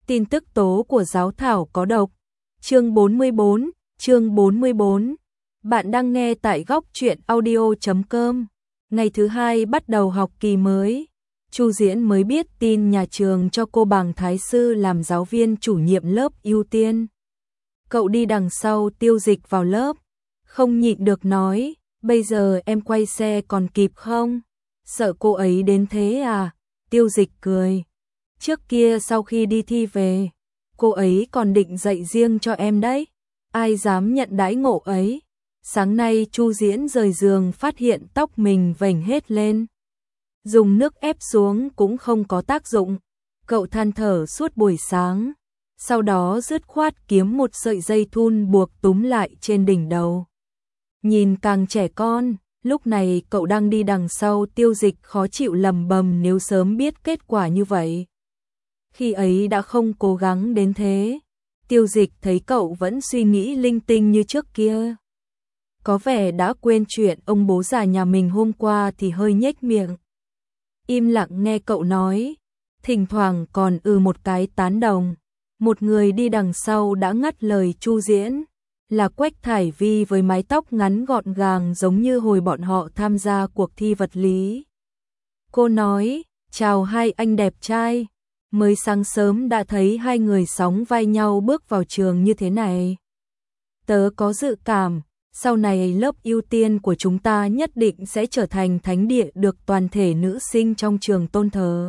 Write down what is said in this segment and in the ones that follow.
Tin tức tố của giáo thảo có độc. Chương 44, chương 44. Bạn đang nghe tại góc truyện audio.com. Ngày thứ hai bắt đầu học kỳ mới. Chu Diễn mới biết tin nhà trường cho cô bằng thái sư làm giáo viên chủ nhiệm lớp ưu tiên. Cậu đi đằng sau Tiêu Dịch vào lớp, không nhịn được nói, bây giờ em quay xe còn kịp không? Sợ cô ấy đến thế à? Tiêu Dịch cười. Trước kia sau khi đi thi về, cô ấy còn định dạy riêng cho em đấy. Ai dám nhận đãi ngộ ấy. Sáng nay Chu Diễn rời giường phát hiện tóc mình vểnh hết lên. Dùng nước ép xuống cũng không có tác dụng. Cậu than thở suốt buổi sáng. Sau đó dứt khoát kiếm một sợi dây thun buộc túm lại trên đỉnh đầu. Nhìn càng trẻ con, lúc này cậu đang đi đằng sau Tiêu Dịch khó chịu lầm bầm nếu sớm biết kết quả như vậy. Khi ấy đã không cố gắng đến thế. Tiêu Dịch thấy cậu vẫn suy nghĩ linh tinh như trước kia. Có vẻ đã quên chuyện ông bố già nhà mình hôm qua thì hơi nhếch miệng. Im lặng nghe cậu nói, thỉnh thoảng còn một cái tán đồng. Một người đi đằng sau đã ngắt lời Chu Diễn, là Quách Thải Vi với mái tóc ngắn gọn gàng giống như hồi bọn họ tham gia cuộc thi vật lý. Cô nói, chào hai anh đẹp trai, mới sáng sớm đã thấy hai người sóng vai nhau bước vào trường như thế này. Tớ có dự cảm, sau này lớp ưu tiên của chúng ta nhất định sẽ trở thành thánh địa được toàn thể nữ sinh trong trường tôn thờ.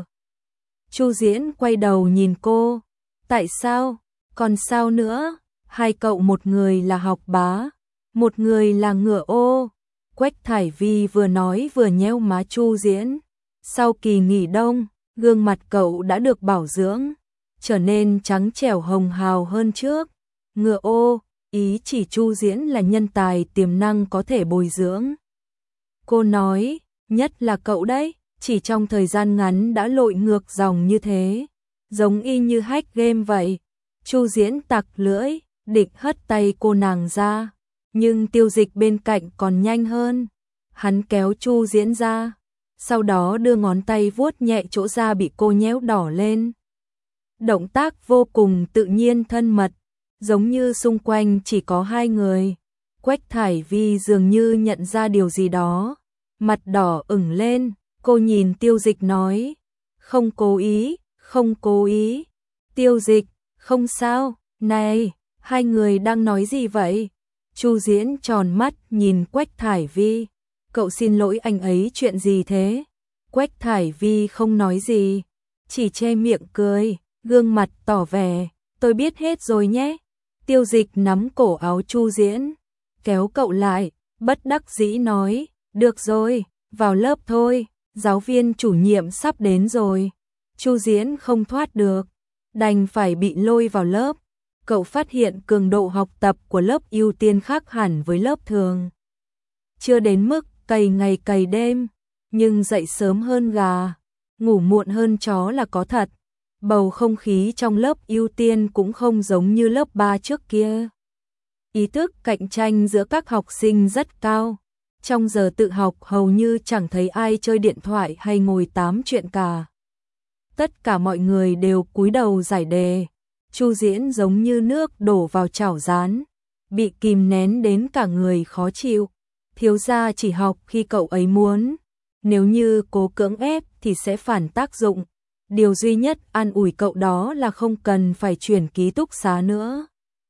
Chu Diễn quay đầu nhìn cô. Tại sao? Còn sao nữa? Hai cậu một người là học bá, một người là ngựa ô. Quách Thải Vi vừa nói vừa nhéo má Chu Diễn. Sau kỳ nghỉ đông, gương mặt cậu đã được bảo dưỡng, trở nên trắng trẻo hồng hào hơn trước. Ngựa ô, ý chỉ Chu Diễn là nhân tài tiềm năng có thể bồi dưỡng. Cô nói, nhất là cậu đấy, chỉ trong thời gian ngắn đã lội ngược dòng như thế. Giống y như hack game vậy. Chu Diễn tặc lưỡi, định hất tay cô nàng ra. Nhưng Tiêu Dịch bên cạnh còn nhanh hơn. Hắn kéo Chu Diễn ra. Sau đó đưa ngón tay vuốt nhẹ chỗ da bị cô nhéo đỏ lên. Động tác vô cùng tự nhiên thân mật. Giống như xung quanh chỉ có hai người. Quách Thải Vi dường như nhận ra điều gì đó. Mặt đỏ ửng lên. Cô nhìn Tiêu Dịch nói. Không cố ý. Không cố ý. Tiêu Dịch, không sao. Này, hai người đang nói gì vậy? Chu Diễn tròn mắt nhìn Quách Thải Vi. Cậu xin lỗi anh ấy chuyện gì thế? Quách Thải Vi không nói gì, chỉ che miệng cười, gương mặt tỏ vẻ, tôi biết hết rồi nhé. Tiêu Dịch nắm cổ áo Chu Diễn, kéo cậu lại, bất đắc dĩ nói, được rồi, vào lớp thôi, giáo viên chủ nhiệm sắp đến rồi. Chu Diễn không thoát được, đành phải bị lôi vào lớp. Cậu phát hiện cường độ học tập của lớp ưu tiên khác hẳn với lớp thường. Chưa đến mức cày ngày cày đêm, nhưng dậy sớm hơn gà, ngủ muộn hơn chó là có thật. Bầu không khí trong lớp ưu tiên cũng không giống như lớp 3 trước kia. Ý thức cạnh tranh giữa các học sinh rất cao. Trong giờ tự học hầu như chẳng thấy ai chơi điện thoại hay ngồi tám chuyện cả. Tất cả mọi người đều cúi đầu giải đề. Chu Diễn giống như nước đổ vào chảo rán, bị kìm nén đến cả người khó chịu. Thiếu gia chỉ học khi cậu ấy muốn, nếu như cố cưỡng ép thì sẽ phản tác dụng. Điều duy nhất an ủi cậu đó là không cần phải chuyển ký túc xá nữa.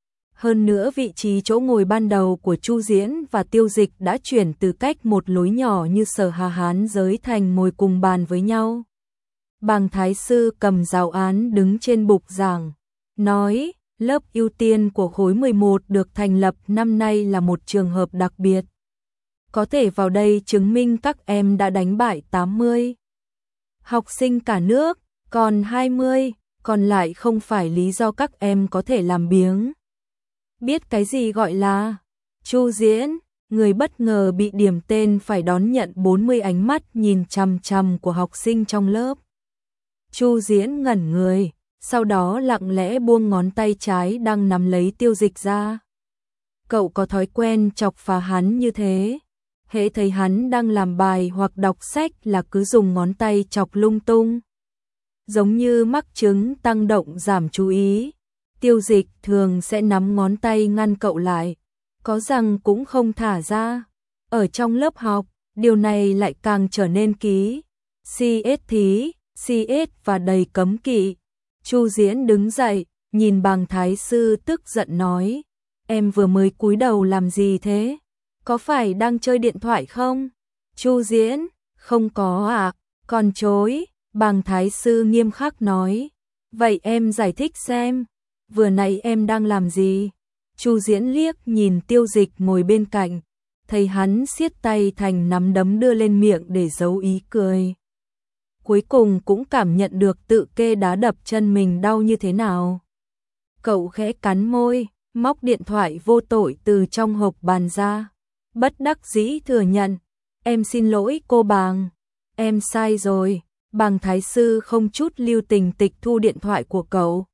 Hơn nữa vị trí chỗ ngồi ban đầu của Chu Diễn và Tiêu Dịch đã chuyển từ cách một lối nhỏ như Sở Hà Hán giới thành ngồi cùng bàn với nhau. Bàng thái sư cầm giáo án đứng trên bục giảng, nói, lớp ưu tiên của khối 11 được thành lập năm nay là một trường hợp đặc biệt. Có thể vào đây chứng minh các em đã đánh bại 80 học sinh cả nước, còn 20 còn lại không phải lý do các em có thể làm biếng. Biết cái gì gọi là Chu Diễn, người bất ngờ bị điểm tên phải đón nhận 40 ánh mắt nhìn chằm chằm của học sinh trong lớp. Chu Diễn ngẩn người, sau đó lặng lẽ buông ngón tay trái đang nắm lấy Tiêu Dịch ra. Cậu có thói quen chọc phá hắn như thế. Hễ thấy hắn đang làm bài hoặc đọc sách là cứ dùng ngón tay chọc lung tung. giống như mắc chứng tăng động giảm chú ý. Tiêu Dịch thường sẽ nắm ngón tay ngăn cậu lại, có rằng cũng không thả ra. Ở trong lớp học, điều này lại càng trở nên CS và đầy cấm kỵ. Chu Diễn đứng dậy, nhìn Bàng Thái Sư tức giận nói, em vừa mới cúi đầu làm gì thế? Có phải đang chơi điện thoại không? Chu Diễn, không có ạ, con chối. Bàng Thái Sư nghiêm khắc nói, vậy em giải thích xem, vừa nãy em đang làm gì? Chu Diễn liếc nhìn Tiêu Dịch ngồi bên cạnh, thấy hắn siết tay thành nắm đấm đưa lên miệng để giấu ý cười. Cuối cùng cũng cảm nhận được tự kê đá đập chân mình đau như thế nào. Cậu khẽ cắn môi, móc điện thoại vô tội từ trong hộp bàn ra. Bất đắc dĩ thừa nhận, em xin lỗi cô Bàng, em sai rồi. Bàng Thái Sư không chút lưu tình tịch thu điện thoại của cậu.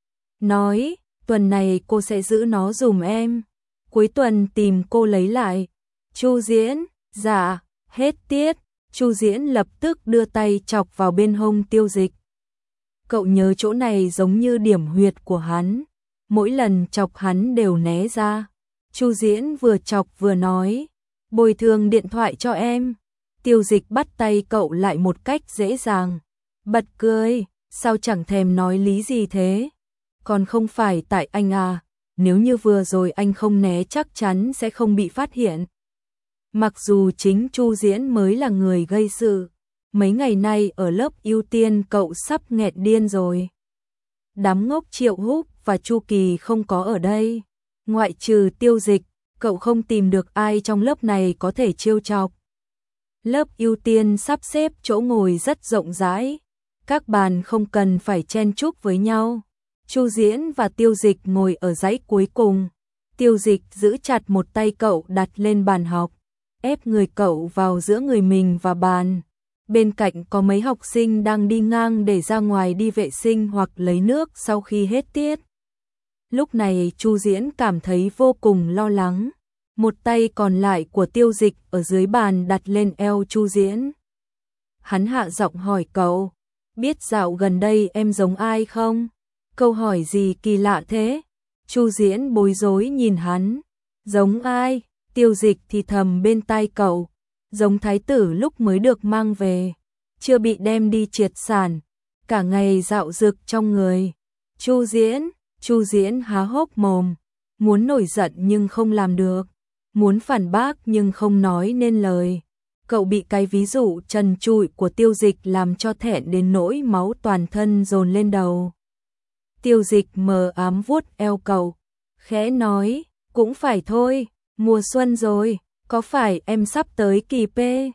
Nói, tuần này cô sẽ giữ nó giùm em, cuối tuần tìm cô lấy lại. Chu Diễn, dạ, hết tiết. Chu Diễn lập tức đưa tay chọc vào bên hông Tiêu Dịch. Cậu nhớ chỗ này giống như điểm huyệt của hắn, mỗi lần chọc hắn đều né ra. Chu Diễn vừa chọc vừa nói, bồi thường điện thoại cho em. Tiêu Dịch bắt tay cậu lại một cách dễ dàng, bật cười, sao chẳng thèm nói lý gì thế? Còn không phải tại anh à, nếu như vừa rồi anh không né chắc chắn sẽ không bị phát hiện. Mặc dù chính Chu Diễn mới là người gây sự, mấy ngày nay ở lớp ưu tiên cậu sắp nghẹt điên rồi. Đám ngốc Triệu Húc và Chu Kỳ không có ở đây, ngoại trừ Tiêu Dịch, cậu không tìm được ai trong lớp này có thể trêu chọc. Lớp ưu tiên sắp xếp chỗ ngồi rất rộng rãi, các bàn không cần phải chen chúc với nhau. Chu Diễn và Tiêu Dịch ngồi ở dãy cuối cùng. Tiêu Dịch giữ chặt một tay cậu đặt lên bàn học, ép người cậu vào giữa người mình và bàn. Bên cạnh có mấy học sinh đang đi ngang để ra ngoài đi vệ sinh hoặc lấy nước sau khi hết tiết. Lúc này Chu Diễn cảm thấy vô cùng lo lắng. Một tay còn lại của Tiêu Dịch ở dưới bàn đặt lên eo Chu Diễn. Hắn hạ giọng hỏi cậu, biết dạo gần đây em giống ai không? Câu hỏi gì kỳ lạ thế? Chu Diễn bối rối nhìn hắn. Giống ai? Tiêu Dịch thì thầm bên tai cậu. Giống thái tử lúc mới được mang về, chưa bị đem đi triệt sản, cả ngày dạo dực trong người. Chu Diễn há hốc mồm, muốn nổi giận nhưng không làm được, muốn phản bác nhưng không nói nên lời. Cậu bị cái ví dụ trần trụi của Tiêu Dịch làm cho thẹn đến nỗi máu toàn thân dồn lên đầu. Tiêu Dịch mờ ám vuốt eo cậu, khẽ nói, cũng phải thôi, mùa xuân rồi, có phải em sắp tới kỳ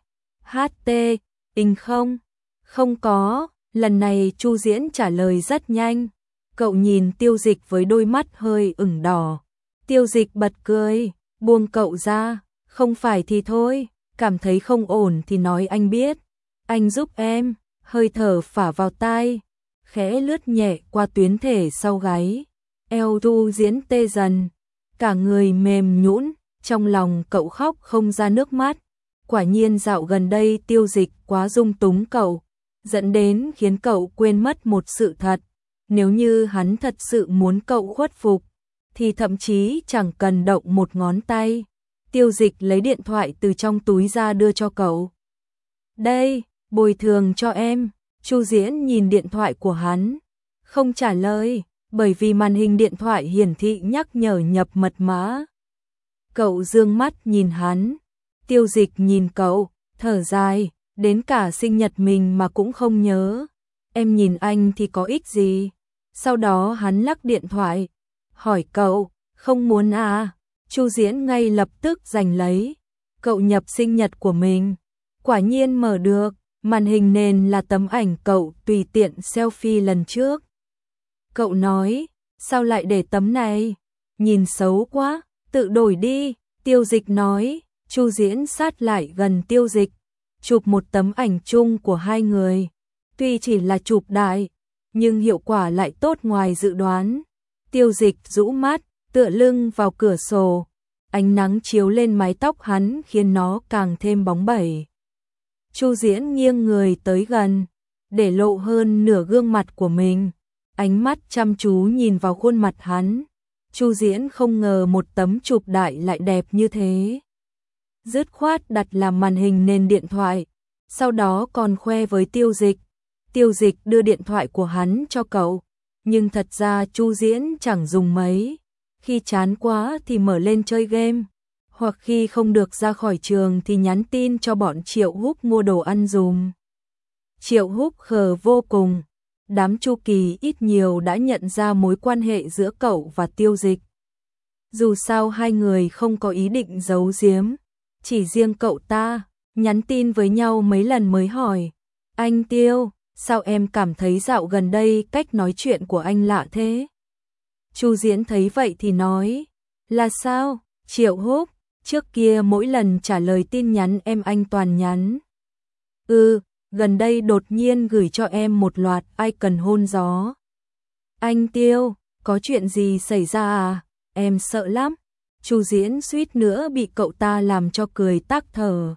PHT in không? Không có, lần này Chu Diễn trả lời rất nhanh. Cậu nhìn Tiêu Dịch với đôi mắt hơi ửng đỏ. Tiêu Dịch bật cười, buông cậu ra, không phải thì thôi, cảm thấy không ổn thì nói anh biết. Anh giúp em, hơi thở phả vào tai, khẽ lướt nhẹ qua tuyến thể sau gáy. Eo Chu Diễn tê dần, cả người mềm nhũn, trong lòng cậu khóc không ra nước mắt. Quả nhiên dạo gần đây Tiêu Dịch quá dung túng cậu, dẫn đến khiến cậu quên mất một sự thật. Nếu như hắn thật sự muốn cậu khuất phục, thì thậm chí chẳng cần động một ngón tay. Tiêu Dịch lấy điện thoại từ trong túi ra đưa cho cậu. Đây, bồi thường cho em. Chu Diễn nhìn điện thoại của hắn, không trả lời, bởi vì màn hình điện thoại hiển thị nhắc nhở nhập mật mã. Cậu dương mắt nhìn hắn. Tiêu Dịch nhìn cậu, thở dài, đến cả sinh nhật mình mà cũng không nhớ. Em nhìn anh thì có ích gì? Sau đó hắn lắc điện thoại, hỏi cậu, không muốn à? Chu Diễn ngay lập tức giành lấy. Cậu nhập sinh nhật của mình. Quả nhiên mở được, màn hình nền là tấm ảnh cậu tùy tiện selfie lần trước. Cậu nói, sao lại để tấm này? Nhìn xấu quá, tự đổi đi. Tiêu Dịch nói. Chu Diễn sát lại gần Tiêu Dịch, chụp một tấm ảnh chung của hai người. Tuy chỉ là chụp đại, nhưng hiệu quả lại tốt ngoài dự đoán. Tiêu Dịch rũ mắt, tựa lưng vào cửa sổ. Ánh nắng chiếu lên mái tóc hắn khiến nó càng thêm bóng bẩy. Chu Diễn nghiêng người tới gần, để lộ hơn nửa gương mặt của mình. Ánh mắt chăm chú nhìn vào khuôn mặt hắn. Chu Diễn không ngờ một tấm chụp đại lại đẹp như thế. Dứt khoát đặt làm màn hình nền điện thoại, sau đó còn khoe với Tiêu Dịch. Tiêu Dịch đưa điện thoại của hắn cho cậu, nhưng thật ra Chu Diễn chẳng dùng mấy. Khi chán quá thì mở lên chơi game, hoặc khi không được ra khỏi trường thì nhắn tin cho bọn Triệu Húc mua đồ ăn dùm. Triệu Húc khờ vô cùng. Đám Chu Kỳ ít nhiều đã nhận ra mối quan hệ giữa cậu và Tiêu Dịch. Dù sao hai người không có ý định giấu giếm, chỉ riêng cậu ta nhắn tin với nhau mấy lần mới hỏi: "Anh Tiêu, sao em cảm thấy dạo gần đây cách nói chuyện của anh lạ thế?" Chu Diễn thấy vậy thì nói: "Là sao, Triệu Húc, trước kia mỗi lần trả lời tin nhắn em anh toàn nhắn. Gần đây đột nhiên gửi cho em một loạt icon hôn gió. Anh Tiêu, có chuyện gì xảy ra à? Em sợ lắm." Chu Diễn suýt nữa bị cậu ta làm cho cười tắc thở.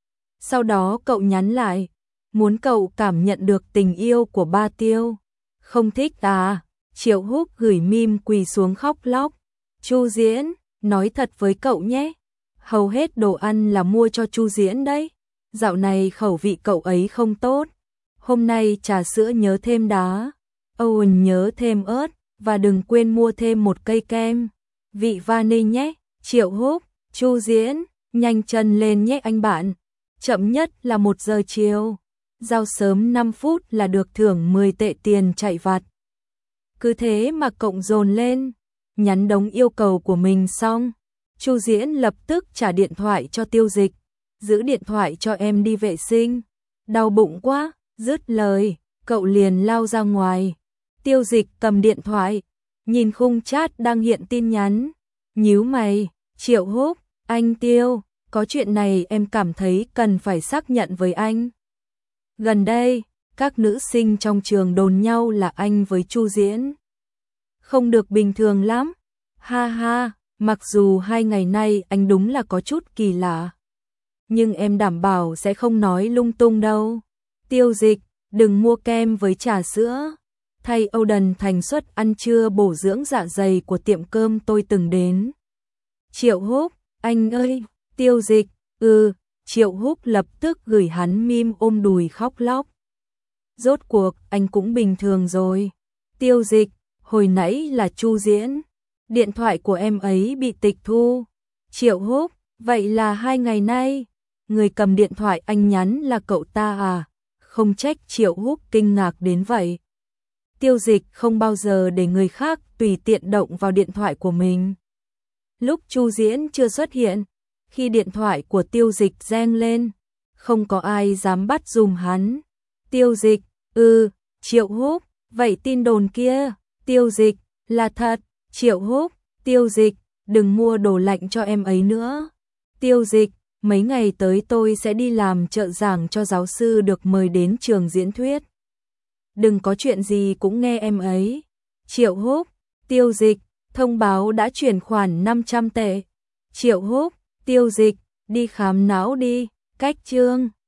Sau đó cậu nhắn lại: "Muốn cậu cảm nhận được tình yêu của ba Tiêu. Không thích à?" Triệu Húc gửi meme quỳ xuống khóc lóc. "Chu Diễn, nói thật với cậu nhé, hầu hết đồ ăn là mua cho Chu Diễn đấy. Dạo này khẩu vị cậu ấy không tốt. Hôm nay trà sữa nhớ thêm đá, Owen nhớ thêm ớt, và đừng quên mua thêm một cây kem vị vani nhé." Triệu Húc: "Chu Diễn, nhanh chân lên nhé anh bạn. Chậm nhất là 1 giờ chiều. Giao sớm 5 phút là được thưởng 10 tệ tiền chạy vặt." Cứ thế mà cộng dồn lên, nhắn đống yêu cầu của mình xong, Chu Diễn lập tức trả điện thoại cho Tiêu Dịch: "Giữ điện thoại cho em đi vệ sinh. Đau bụng quá." Dứt lời, cậu liền lao ra ngoài. Tiêu Dịch cầm điện thoại, nhìn khung chat đang hiện tin nhắn, nhíu mày: "Triệu Húc, anh Tiêu, có chuyện này em cảm thấy cần phải xác nhận với anh. Gần đây, các nữ sinh trong trường đồn nhau là anh với Chu Diễn. Không được bình thường lắm. Ha ha, mặc dù 2 ngày nay anh đúng là có chút kỳ lạ, nhưng em đảm bảo sẽ không nói lung tung đâu." Tiêu Dịch: "Đừng mua kem với trà sữa. Thay Oden thành suất ăn trưa bổ dưỡng dạ dày của tiệm cơm tôi từng đến." Triệu Húc: "Anh ơi." Tiêu Dịch: Triệu Húc lập tức gửi hắn meme ôm đùi khóc lóc. "Rốt cuộc anh cũng bình thường rồi." Tiêu Dịch: "Hồi nãy là Chu Diễn. Điện thoại của em ấy bị tịch thu." Triệu Húc: "Vậy là 2 ngày nay, người cầm điện thoại anh nhắn là cậu ta à?" Không trách Triệu Húc kinh ngạc đến vậy. Tiêu Dịch không bao giờ để người khác tùy tiện động vào điện thoại của mình. Lúc Chu Diễn chưa xuất hiện, khi điện thoại của Tiêu Dịch reng lên, không có ai dám bắt dùm hắn. Tiêu Dịch: Triệu Húc, vậy tin đồn kia?" Tiêu Dịch: "Là thật." Triệu Húc: "Tiêu Dịch, đừng mua đồ lạnh cho em ấy nữa." Tiêu Dịch: "Mấy ngày tới tôi sẽ đi làm trợ giảng cho giáo sư được mời đến trường diễn thuyết. Đừng có chuyện gì cũng nghe em ấy." Triệu Húc: "Tiêu Dịch, thông báo đã chuyển khoản 500 tệ." Triệu Húc: "Tiêu Dịch, đi khám não đi." Cách chương